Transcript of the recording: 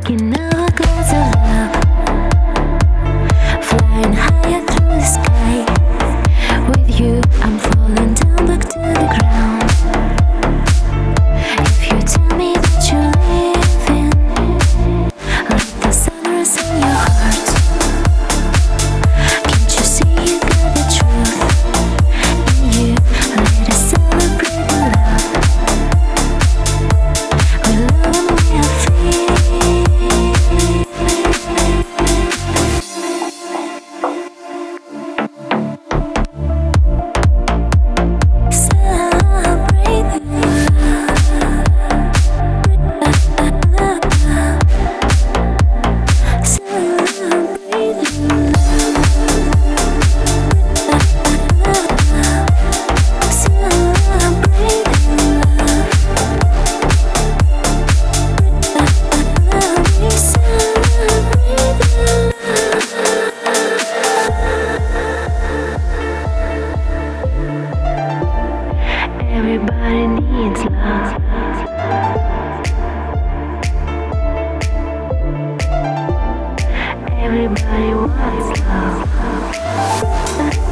Taking over clouds of love, flying higher through the sky. With you, I'm falling down back to the ground. If you tell me that you're leaving, let the sun rise in your heart. Can't you see you got the truth in you? Let us celebrate the love. We love and we are free. Everybody needs love. Everybody wants love.